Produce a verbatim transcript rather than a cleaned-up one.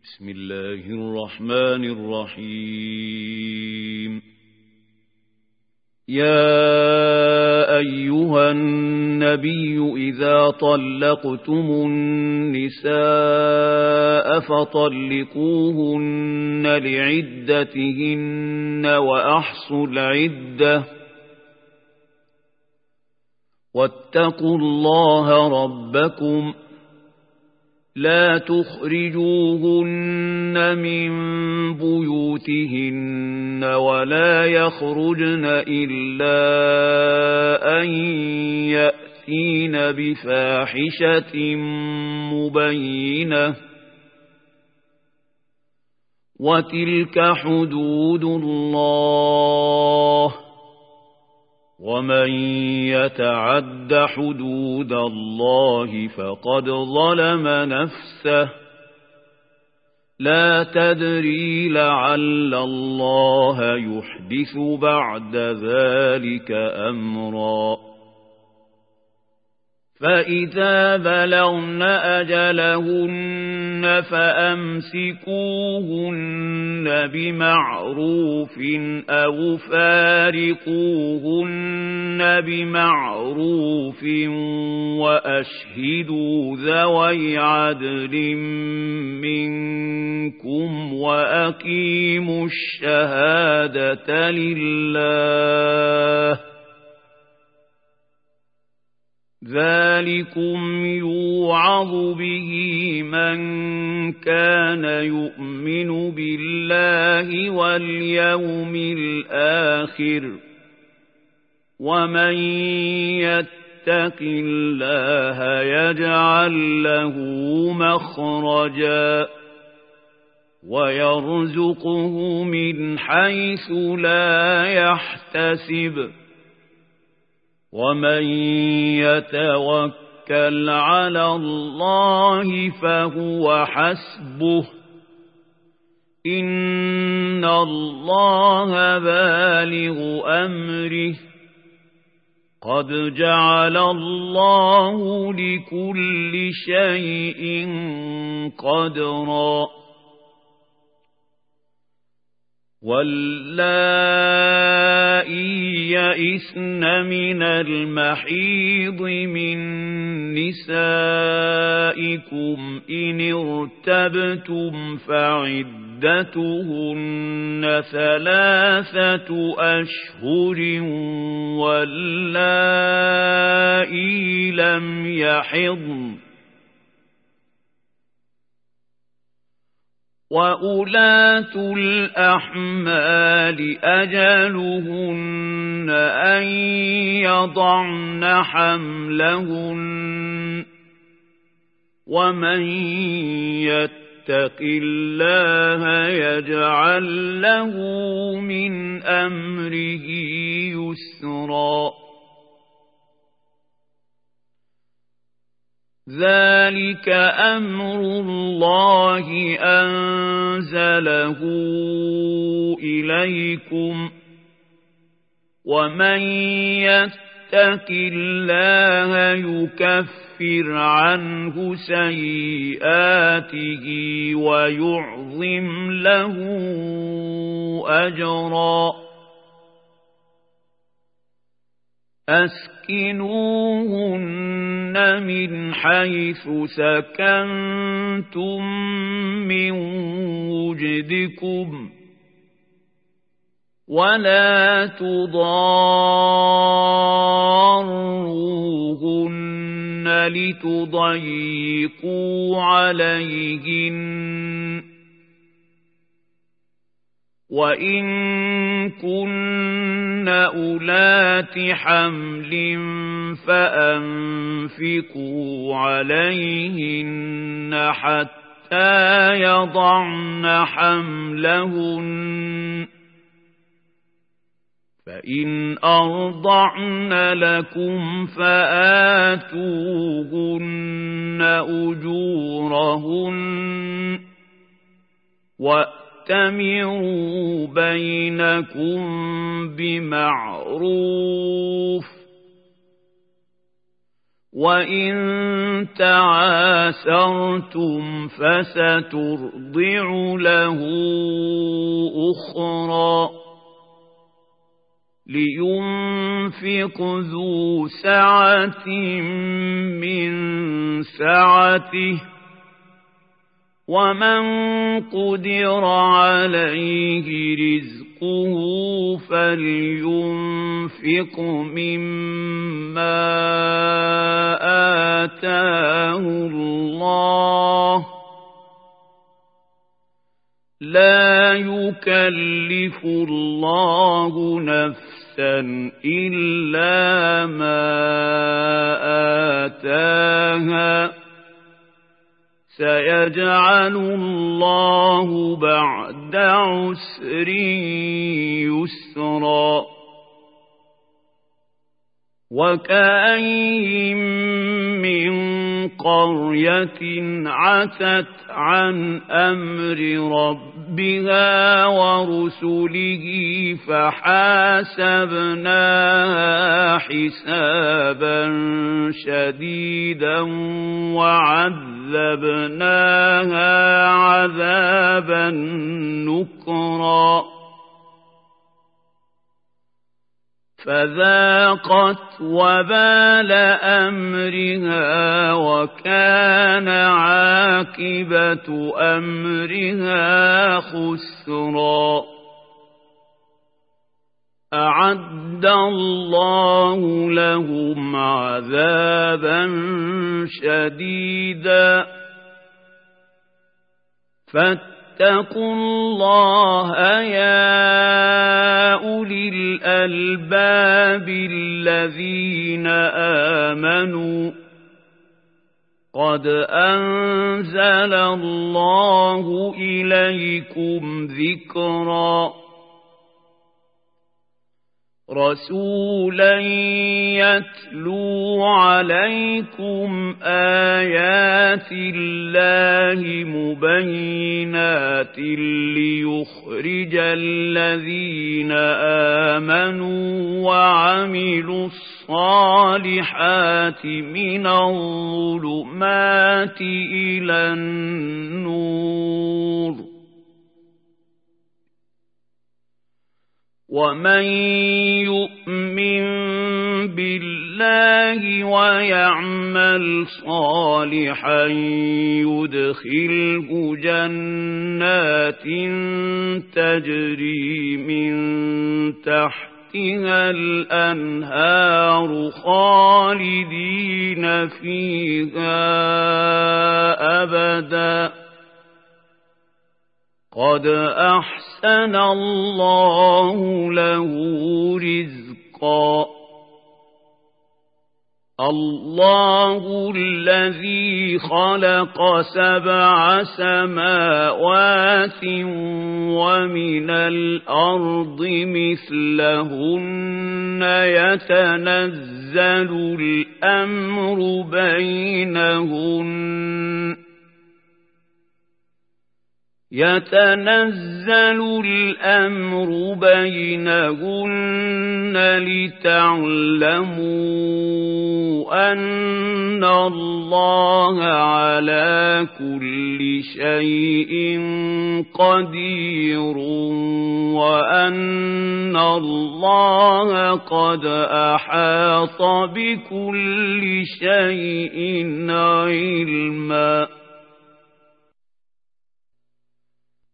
بسم الله الرحمن الرحيم. يا أيها النبي إذا طلقتم النساء فطلقوهن لعدتهن وأحصوا العدة واتقوا الله ربكم لا تخرجوهن من بيوتهن ولا يخرجن إلا أن يأتين بفاحشة مبينة وتلك حدود الله ومن يتعد حدود الله فقد ظلم نفسه لا تدري لعل الله يحدث بعد ذلك أمرا. فإذا بلغن أجلهن فأمسكوهن بمعروف أو فارقوهن بمعروف وأشهدوا ذوي عدل منكم وأقيموا الشهادة لله ذلكم يوعظ به من كان يؤمن بالله واليوم الآخر ومن يتق الله يجعل له مخرجا ويرزقه من حيث لا يحتسب ومن يتوكل على الله فهو حسبه إن الله بالغ أمره قد جعل الله لكل شيء قدرا. واللائي يئسن من المحيض من نسائكم إن ارتبتم فعدتهن ثلاثة أشهر واللائي لم يحضن وأولاة الأحمال أجلهن أن يضعن حملهن ومن يتق الله يجعل له من أمره يسرا. ذلك أمر الله أنزله إليكم ومن يتق الله يكفر عنه سيئاته ويعظم له أجرا. أسكنوهن من حيث سكنتم من وجدكم ولا تضاروهن لتضيقوا عليهن وإن كن أولات حمل فأنفقوا عليهن حتى يضعن حملهن فإن أرضعن لكم فآتوهن أجورهن وَأْتَمِرُوا بَيْنَكُمْ بِمَعْرُوفٍ وَإِن تَعَاسَرْتُمْ فَسَتُرْضِعُ لَهُ أُخْرَى لِيُنْفِقْ ذُو سَعَةٍ مِّن سَعَتِهِ وَمَنْ قُدِرَ عَلَيْهِ رِزْقُهُ فَلْيُنْفِقْ مِمَّا آتَاهُ اللَّهُ لَا يُكَلِّفُ اللَّهُ نَفْسًا إِلَّا مَا آتَاهَا سيجعل الله بعد عسر يسرا وكأين من قرية عتت عن أمر ربها ورسله فحاسبناها حسابا شديدا وعذبناها عذابا نكرا فذاقت وبال أمرها وكان عاقبة أمرها خسرا أعد الله لهم عذابا شديدا فاتقوا الله يا أولي الألباب الذين آمنوا قد أنزل الله إليكم ذكرا رسولا يتلو عليكم آيات الله مبينات ليخرج الذين آمنوا وعملوا الصالحات من الظلمات إلى النور ومن يؤمن بالله ويعمل صالحا يدخله جنات تجري من تحتها الأنهار خالدين فيها أبدا قد أحسن الله له رزقا الله الذي خلق سبع سماوات ومن الأرض مثلهن يتنزل الأمر بينهن يتنزل الأمر بينهن لتعلموا أن الله على كل شيء قدير وأن الله قد أحاط بكل شيء علما